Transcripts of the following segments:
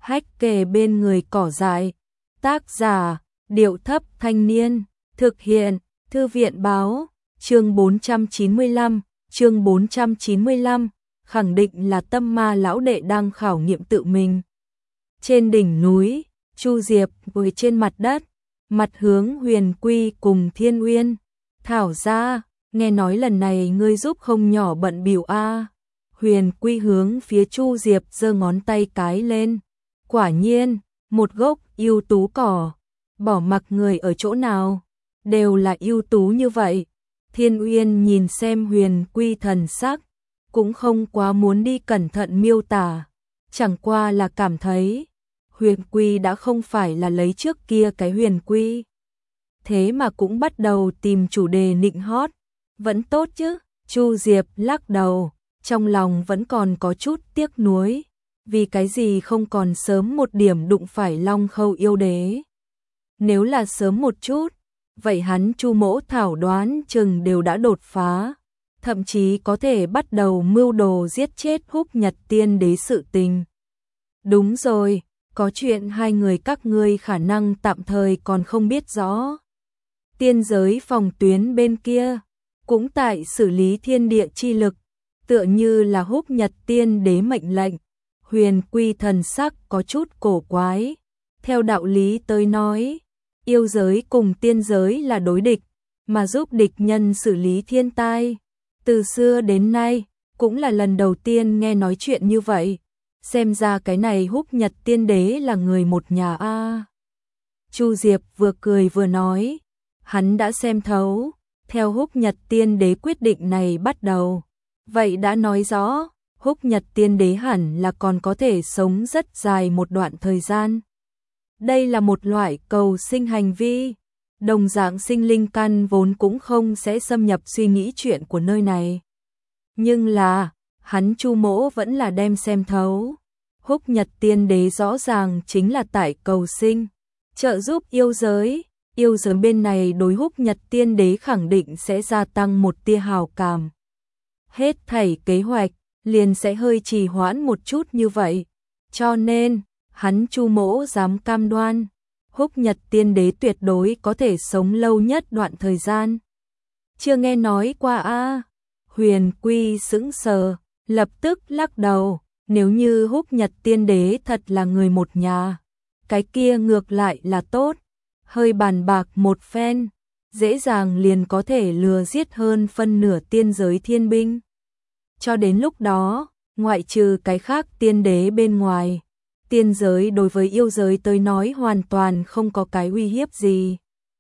hách kề bên người cỏ dại. Tác giả, Điệu Thấp Thanh Niên. Thực hiện, Thư viện Báo. Chương 495, chương 495, khẳng định là Tâm Ma lão đệ đang khảo nghiệm tự mình. Trên đỉnh núi, Chu Diệp ngồi trên mặt đất, mặt hướng Huyền Quy cùng Thiên Uyên. Thảo ra, nghe nói lần này ngươi giúp không nhỏ bận bịu a. Huyền Quy hướng phía Chu Diệp giơ ngón tay cái lên. Quả nhiên, một gốc ưu tú cỏ, bỏ mặc người ở chỗ nào, đều là ưu tú như vậy. Thiên Uyên nhìn xem Huyền Quy thần sắc, cũng không quá muốn đi cẩn thận miêu tả, chẳng qua là cảm thấy Huyền Quy đã không phải là lấy trước kia cái Huyền Quy. Thế mà cũng bắt đầu tìm chủ đề nịnh hót, vẫn tốt chứ. Chu Diệp lắc đầu, trong lòng vẫn còn có chút tiếc nuối, vì cái gì không còn sớm một điểm đụng phải Long Khâu yêu đế. Nếu là sớm một chút, vậy hắn Chu Mỗ Thảo đoán chừng đều đã đột phá, thậm chí có thể bắt đầu mưu đồ giết chết Húc Nhật Tiên đế sự tình. Đúng rồi, có chuyện hai người các ngươi khả năng tạm thời còn không biết rõ. Tiên giới phòng tuyến bên kia cũng tại xử lý thiên địa chi lực, tựa như là Húc Nhật Tiên đế mệnh lệnh. Huyền Quy thần sắc có chút cổ quái. Theo đạo lý tới nói, yêu giới cùng tiên giới là đối địch, mà giúp địch nhân xử lý thiên tai. Từ xưa đến nay, cũng là lần đầu tiên nghe nói chuyện như vậy. Xem ra cái này Húc Nhật Tiên đế là người một nhà a. Chu Diệp vừa cười vừa nói, hắn đã xem thấu, theo Húc Nhật Tiên đế quyết định này bắt đầu, vậy đã nói rõ, Húc Nhật Tiên đế hẳn là còn có thể sống rất dài một đoạn thời gian. Đây là một loại cầu sinh hành vi, đồng dạng sinh linh căn vốn cũng không sẽ xâm nhập suy nghĩ chuyện của nơi này. Nhưng là, hắn Chu Mỗ vẫn là đem xem thấu. Húc Nhật Tiên đế rõ ràng chính là tại cầu sinh, trợ giúp yêu giới bên này đối Húc Nhật Tiên đế khẳng định sẽ gia tăng một tia hào cảm. Hết thảy kế hoạch liền sẽ hơi trì hoãn một chút như vậy, cho nên hắn Chu Mỗ dám cam đoan, Húc Nhật Tiên đế tuyệt đối có thể sống lâu nhất đoạn thời gian. Chưa nghe nói qua a. Huyền Quy sững sờ, lập tức lắc đầu, nếu như Húc Nhật Tiên đế thật là người một nhà, cái kia ngược lại là tốt, hơi bàn bạc một phen, dễ dàng liền có thể lừa giết hơn phân nửa tiên giới thiên binh. Cho đến lúc đó, ngoại trừ cái khác tiên đế bên ngoài, tiên giới đối với yêu giới tới nói hoàn toàn không có cái uy hiếp gì.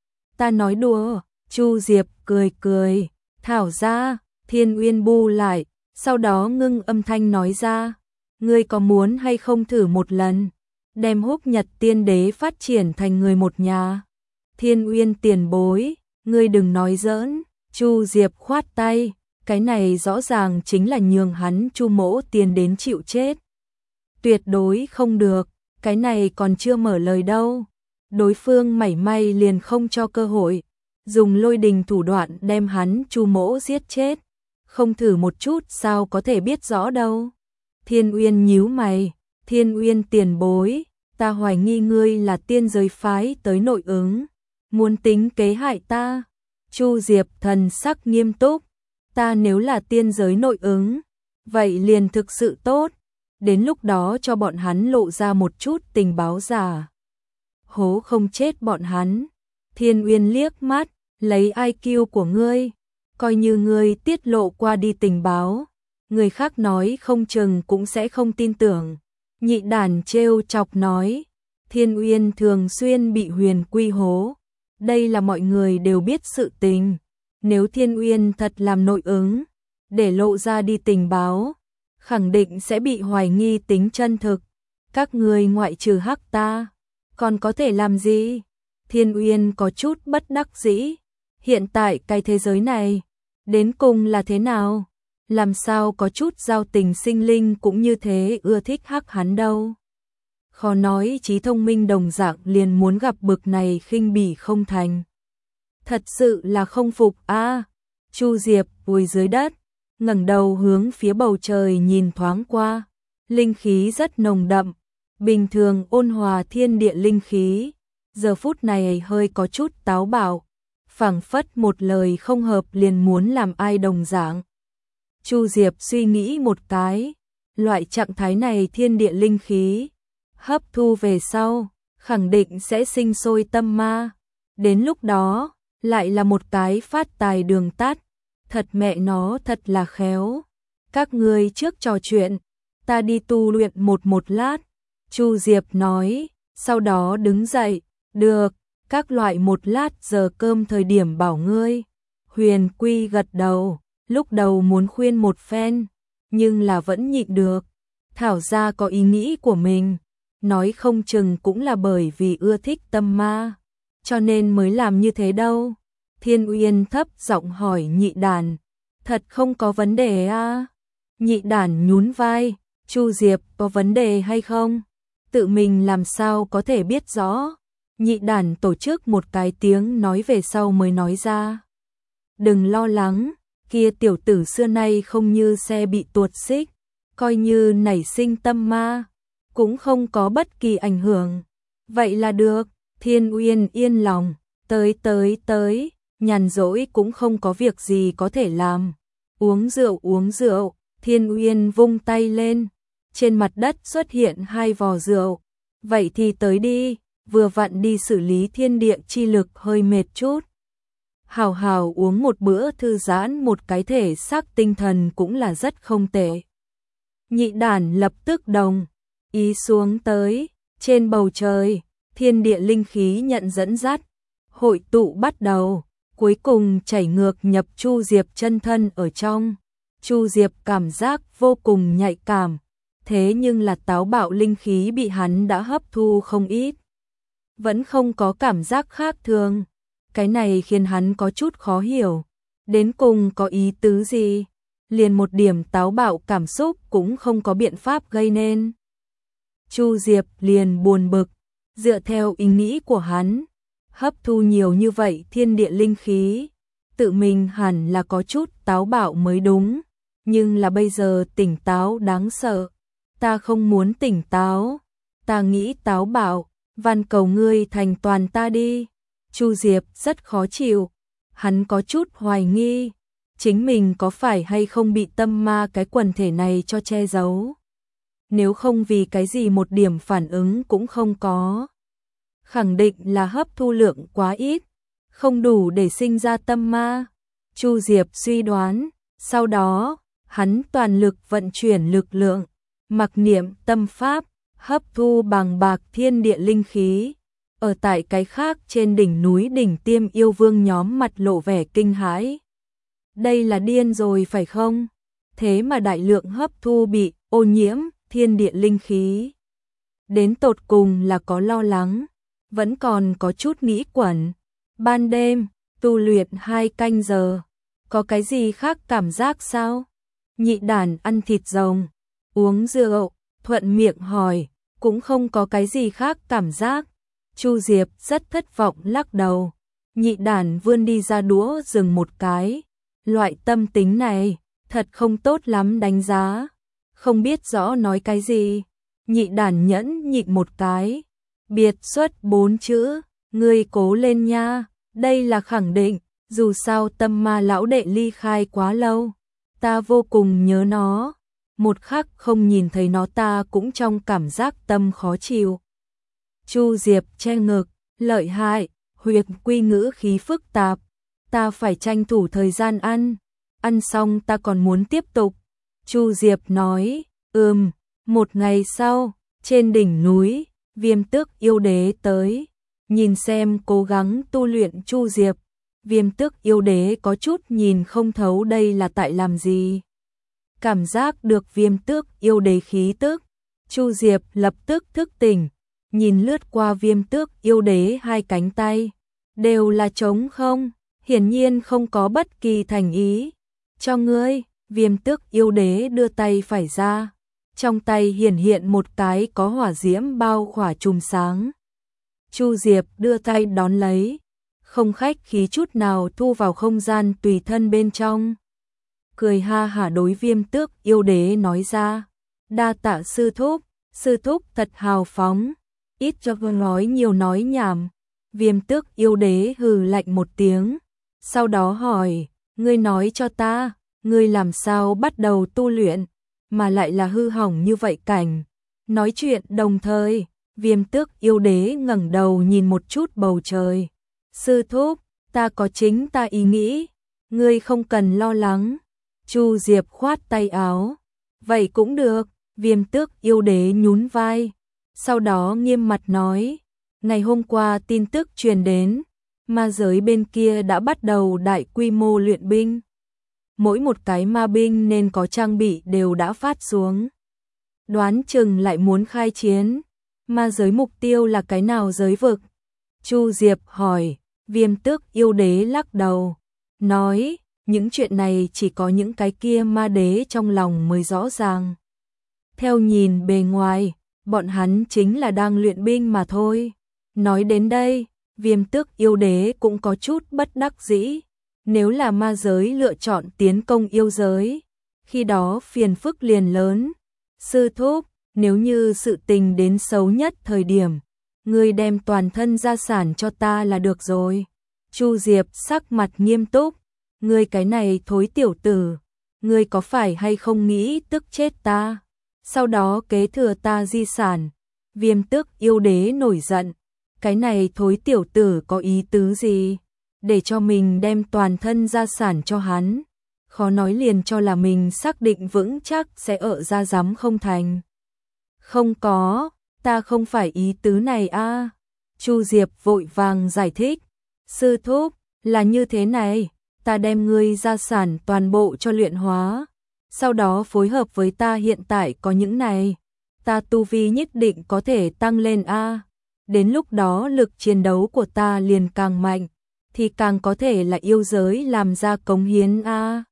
Ta nói đùa. Chu Diệp cười cười, thảo ra. Thiên Uyên bu lại, sau đó ngưng âm thanh nói ra, ngươi có muốn hay không thử một lần, đem Húc Nhật Tiên đế phát triển thành người một nhà. Thiên Uyên tiền bối, ngươi đừng nói giỡn. Chu Diệp khoát tay, cái này rõ ràng chính là nhường hắn Chu Mỗ tiền đến chịu chết. Tuyệt đối không được, cái này còn chưa mở lời đâu. Đối phương mảy may liền không cho cơ hội, dùng lôi đình thủ đoạn đem hắn Chu Mỗ giết chết. Không thử một chút sao có thể biết rõ đâu. Thiên Uyên nhíu mày, Thiên Uyên tiền bối, ta hoài nghi ngươi là tiên giới phái tới nội ứng, muốn tính kế hại ta. Chu Diệp thần sắc nghiêm túc, ta nếu là tiên giới nội ứng, vậy liền thực sự tốt, đến lúc đó cho bọn hắn lộ ra một chút tình báo giả. Hố không chết bọn hắn. Thiên Uyên liếc mắt, lấy IQ của ngươi, coi như ngươi tiết lộ qua đi tình báo, người khác nói không chừng cũng sẽ không tin tưởng. Nhị đàn trêu chọc nói, Thiên Uyên thường xuyên bị Huyền Quy hố, đây là mọi người đều biết sự tình. Nếu Thiên Uyên thật làm nội ứng, để lộ ra đi tình báo, khẳng định sẽ bị hoài nghi tính chân thực. Các người ngoại trừ hắc ta, còn có thể làm gì? Thiên Uyên có chút bất đắc dĩ. Hiện tại cái thế giới này, đến cùng là thế nào? Làm sao có chút giao tình sinh linh cũng như thế ưa thích hắc hắn đâu? Khó nói trí thông minh đồng dạng liền muốn gặp bực này khinh bỉ không thành. Thật sự là không phục a. Chu Diệp vùi dưới đất, ngẩng đầu hướng phía bầu trời nhìn thoáng qua, linh khí rất nồng đậm, bình thường ôn hòa thiên địa linh khí, giờ phút này hơi có chút táo bạo, phảng phất một lời không hợp liền muốn làm ai đồng dạng. Chu Diệp suy nghĩ một cái, loại trạng thái này thiên địa linh khí, hấp thu về sau, khẳng định sẽ sinh sôi tâm ma. Đến lúc đó, lại là một cái phát tài đường tắt, thật mẹ nó thật là khéo. Các ngươi trước trò chuyện, ta đi tu luyện một lát, Chu Diệp nói, sau đó đứng dậy, được, các loại một lát giờ cơm thời điểm bảo ngươi. Huyền Quy gật đầu, lúc đầu muốn khuyên một phen, nhưng là vẫn nhịn được. Thảo ra có ý nghĩ của mình, nói không chừng cũng là bởi vì ưa thích tâm ma, cho nên mới làm như thế đâu. Thiên Uyên thấp giọng hỏi Nhị Đàn, thật không có vấn đề à? Nhị Đàn nhún vai, Chu Diệp có vấn đề hay không? Tự mình làm sao có thể biết rõ? Nhị Đàn tổ chức một cái tiếng nói về sau mới nói ra. Đừng lo lắng, kia tiểu tử xưa nay không như xe bị tuột xích, coi như nảy sinh tâm ma, cũng không có bất kỳ ảnh hưởng. Vậy là được, Thiên Uyên yên lòng, tới, nhàn rỗi cũng không có việc gì có thể làm. Uống rượu, Thiên Uyên vung tay lên, trên mặt đất xuất hiện 2 vò rượu. Vậy thì tới đi, vừa vặn đi xử lý thiên địa chi lực hơi mệt chút. Hào hào uống một bữa thư giãn một cái thể xác tinh thần cũng là rất không tệ. Nhị Đàn lập tức đồng ý xuống tới, trên bầu trời, thiên địa linh khí nhận dẫn dắt, hội tụ bắt đầu, cuối cùng chảy ngược nhập Chu Diệp chân thân ở trong. Chu Diệp cảm giác vô cùng nhạy cảm, thế nhưng là táo bạo linh khí bị hắn đã hấp thu không ít. Vẫn không có cảm giác khác thường, cái này khiến hắn có chút khó hiểu, đến cùng có ý tứ gì, liền một điểm táo bạo cảm xúc cũng không có biện pháp gây nên. Chu Diệp liền buồn bực, dựa theo ý nghĩ của hắn, hấp thu nhiều như vậy thiên địa linh khí, tự mình hẳn là có chút táo bạo mới đúng, nhưng là bây giờ tỉnh táo đáng sợ, ta không muốn tỉnh táo, ta nghĩ táo bạo, van cầu ngươi thành toàn ta đi. Chu Diệp rất khó chịu, hắn có chút hoài nghi, chính mình có phải hay không bị tâm ma cái quần thể này cho che giấu. Nếu không vì cái gì một điểm phản ứng cũng không có, khẳng định là hấp thu lượng quá ít, không đủ để sinh ra tâm ma. Chu Diệp suy đoán, sau đó, hắn toàn lực vận chuyển lực lượng, mặc niệm tâm pháp, hấp thu bằng bạc thiên địa linh khí. Ở tại cái khác trên đỉnh núi Đỉnh Tiêm yêu vương nhóm mặt lộ vẻ kinh hãi. Đây là điên rồi phải không? Thế mà đại lượng hấp thu bị ô nhiễm thiên địa linh khí. Đến tột cùng là có lo lắng, vẫn còn có chút nghĩ quẩn. Ban đêm, tu luyện 2 canh giờ, có cái gì khác cảm giác sao? Nhị Đàn ăn thịt rồng, uống rượu, thuận miệng hỏi, cũng không có cái gì khác cảm giác. Chu Diệp rất thất vọng lắc đầu. Nhị Đàn vươn đi ra đũa dừng một cái. Loại tâm tính này, thật không tốt lắm đánh giá. Không biết rõ nói cái gì. Nhị Đàn nhẫn nhịn một cái. Biệt xuất 4 chữ, ngươi cố lên nha. Đây là khẳng định, dù sao tâm ma lão đệ ly khai quá lâu. Ta vô cùng nhớ nó. Một khắc không nhìn thấy nó ta cũng trong cảm giác tâm khó chịu. Chu Diệp che ngực, lợi hại, Huyền Quy ngữ khí phức tạp, ta phải tranh thủ thời gian ăn xong ta còn muốn tiếp tục. Chu Diệp nói, một ngày sau, trên đỉnh núi, Viêm Tước yêu đế tới, nhìn xem cố gắng tu luyện Chu Diệp, Viêm Tước yêu đế có chút nhìn không thấu đây là tại làm gì. Cảm giác được Viêm Tước yêu đế khí tức, Chu Diệp lập tức thức tỉnh. Nhìn lướt qua Viêm Tước yêu đế 2 cánh tay, đều là trống không, hiển nhiên không có bất kỳ thành ý. Cho ngươi, Viêm Tước yêu đế đưa tay phải ra, trong tay hiển hiện một cái có hỏa diễm bao khỏa chùm sáng. Chu Diệp đưa tay đón lấy, không khách khí chút nào thu vào không gian tùy thân bên trong. Cười ha hả đối Viêm Tước yêu đế nói ra, đa tạ sư thúc. Sư thúc thật hào phóng, ít cho nói nhiều nói nhảm. Viêm Tước Yêu Đế hừ lạnh một tiếng, sau đó hỏi, ngươi nói cho ta, ngươi làm sao bắt đầu tu luyện, mà lại là hư hỏng như vậy cảnh. Nói chuyện đồng thời, Viêm Tước Yêu Đế ngẩng đầu nhìn một chút bầu trời. Sư thúc, ta có chính ta ý nghĩ, ngươi không cần lo lắng. Chu Diệp khoát tay áo. Vậy cũng được, Viêm Tước Yêu Đế nhún vai. Sau đó nghiêm mặt nói, ngày hôm qua tin tức truyền đến, ma giới bên kia đã bắt đầu đại quy mô luyện binh. Mỗi một cái ma binh nên có trang bị đều đã phát xuống. Đoán chừng lại muốn khai chiến. Ma giới mục tiêu là cái nào giới vực? Chu Diệp hỏi. Viêm Tước Yêu Đế lắc đầu, nói, những chuyện này chỉ có những cái kia ma đế trong lòng mới rõ ràng. Theo nhìn bề ngoài, bọn hắn chính là đang luyện binh mà thôi. Nói đến đây, Viêm Tước Yêu Đế cũng có chút bất đắc dĩ. Nếu là ma giới lựa chọn tiến công yêu giới, khi đó phiền phức liền lớn. Sư thúc, nếu như sự tình đến xấu nhất thời điểm, ngươi đem toàn thân gia sản cho ta là được rồi. Chu Diệp sắc mặt nghiêm túc, ngươi cái này thối tiểu tử, ngươi có phải hay không nghĩ tức chết ta, sau đó kế thừa ta di sản. Viêm Tước Yêu Đế nổi giận, cái này thối tiểu tử có ý tứ gì, để cho mình đem toàn thân gia sản cho hắn, khó nói liền cho là mình xác định vững chắc sẽ ở ra giám không thành. Không có, ta không phải ý tứ này a. Chu Diệp vội vàng giải thích, sư thúc, là như thế này, ta đem ngươi gia sản toàn bộ cho luyện hóa, sau đó phối hợp với ta hiện tại có những này, ta tu vi nhất định có thể tăng lên a. Đến lúc đó lực chiến đấu của ta liền càng mạnh, thì càng có thể là yêu giới làm ra cống hiến a.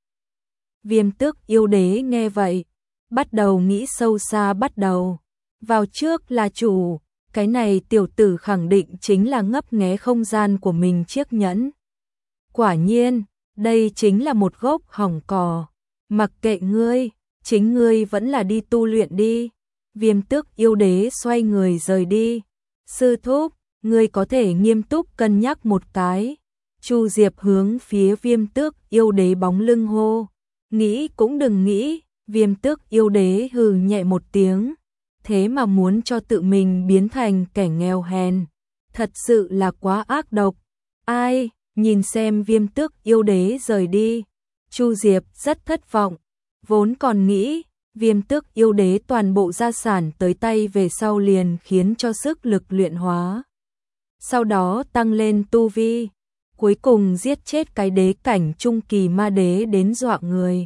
Viêm Tước Yêu Đế nghe vậy, bắt đầu nghĩ sâu xa bắt đầu. Vào trước là chủ, cái này tiểu tử khẳng định chính là ngấp nghé không gian của mình chiếc nhẫn. Quả nhiên, đây chính là một gốc hỏng cỏ. Mặc kệ ngươi, chính ngươi vẫn là đi tu luyện đi. Viêm Tước Yêu Đế xoay người rời đi. Sư thúc, ngươi có thể nghiêm túc cân nhắc một cái. Chu Diệp hướng phía Viêm Tước Yêu Đế bóng lưng hô. Nghĩ cũng đừng nghĩ, Viêm Tước Yêu Đế hừ nhẹ một tiếng. Thế mà muốn cho tự mình biến thành kẻ nghèo hèn, thật sự là quá ác độc. Ai, nhìn xem Viêm Tước Yêu Đế rời đi, Chu Diệp rất thất vọng, vốn còn nghĩ Viêm Tước Yêu Đế toàn bộ gia sản tới tay về sau liền khiến cho sức lực luyện hóa, sau đó tăng lên tu vi, cuối cùng giết chết cái đế cảnh trung kỳ ma đế đến dọa người.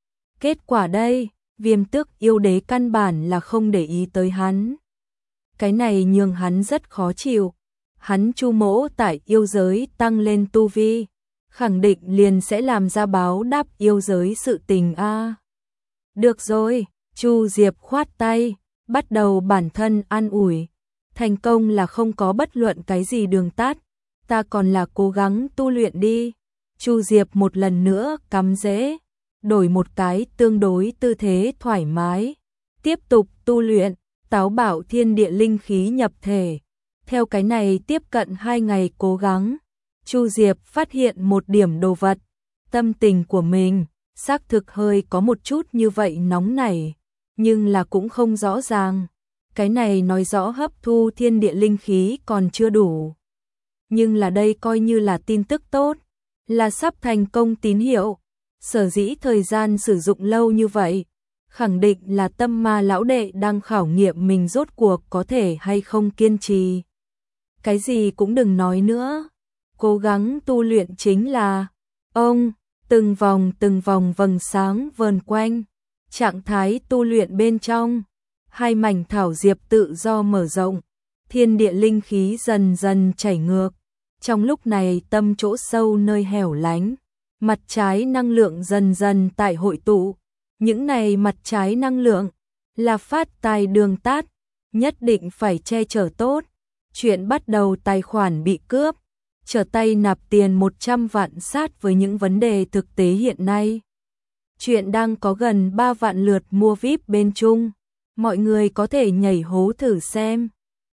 Kết quả đây, Viêm Tước Yêu Đế căn bản là không để ý tới hắn. Cái này nhường hắn rất khó chịu. Hắn Chu mỗ tại yêu giới tăng lên tu vi, khẳng định liền sẽ làm ra báo đáp yêu giới sự tình a. Được rồi, Chu Diệp khoát tay, bắt đầu bản thân an ủi. Thành công là không có bất luận cái gì đường tắt, ta còn là cố gắng tu luyện đi. Chu Diệp một lần nữa cắm rễ, đổi một cái tương đối tư thế thoải mái, tiếp tục tu luyện, táo bảo thiên địa linh khí nhập thể. Theo cái này tiếp cận 2 ngày cố gắng, Chu Diệp phát hiện một điểm đồ vật, tâm tình của mình xác thực hơi có một chút như vậy nóng nảy, nhưng là cũng không rõ ràng. Cái này nói rõ hấp thu thiên địa linh khí còn chưa đủ. Nhưng là đây coi như là tin tức tốt, là sắp thành công tín hiệu. Sở dĩ thời gian sử dụng lâu như vậy, khẳng định là Tâm Ma lão đệ đang khảo nghiệm mình rốt cuộc có thể hay không kiên trì. Cái gì cũng đừng nói nữa, cố gắng tu luyện chính là ông, từng vòng vầng sáng vờn quanh, trạng thái tu luyện bên trong, hai mảnh thảo diệp tự do mở rộng, thiên địa linh khí dần dần chảy ngược. Trong lúc này tâm chỗ sâu nơi hẻo lánh, mặt trái năng lượng dần dần tại hội tụ. Những này mặt trái năng lượng là phát tài đường tắt, nhất định phải che chở tốt. Chuyện bắt đầu tài khoản bị cướp, trở tay nạp tiền 100 vạn sát với những vấn đề thực tế hiện nay. Chuyện đang có gần 3 vạn lượt mua VIP bên Trung. Mọi người có thể nhảy hố thử xem.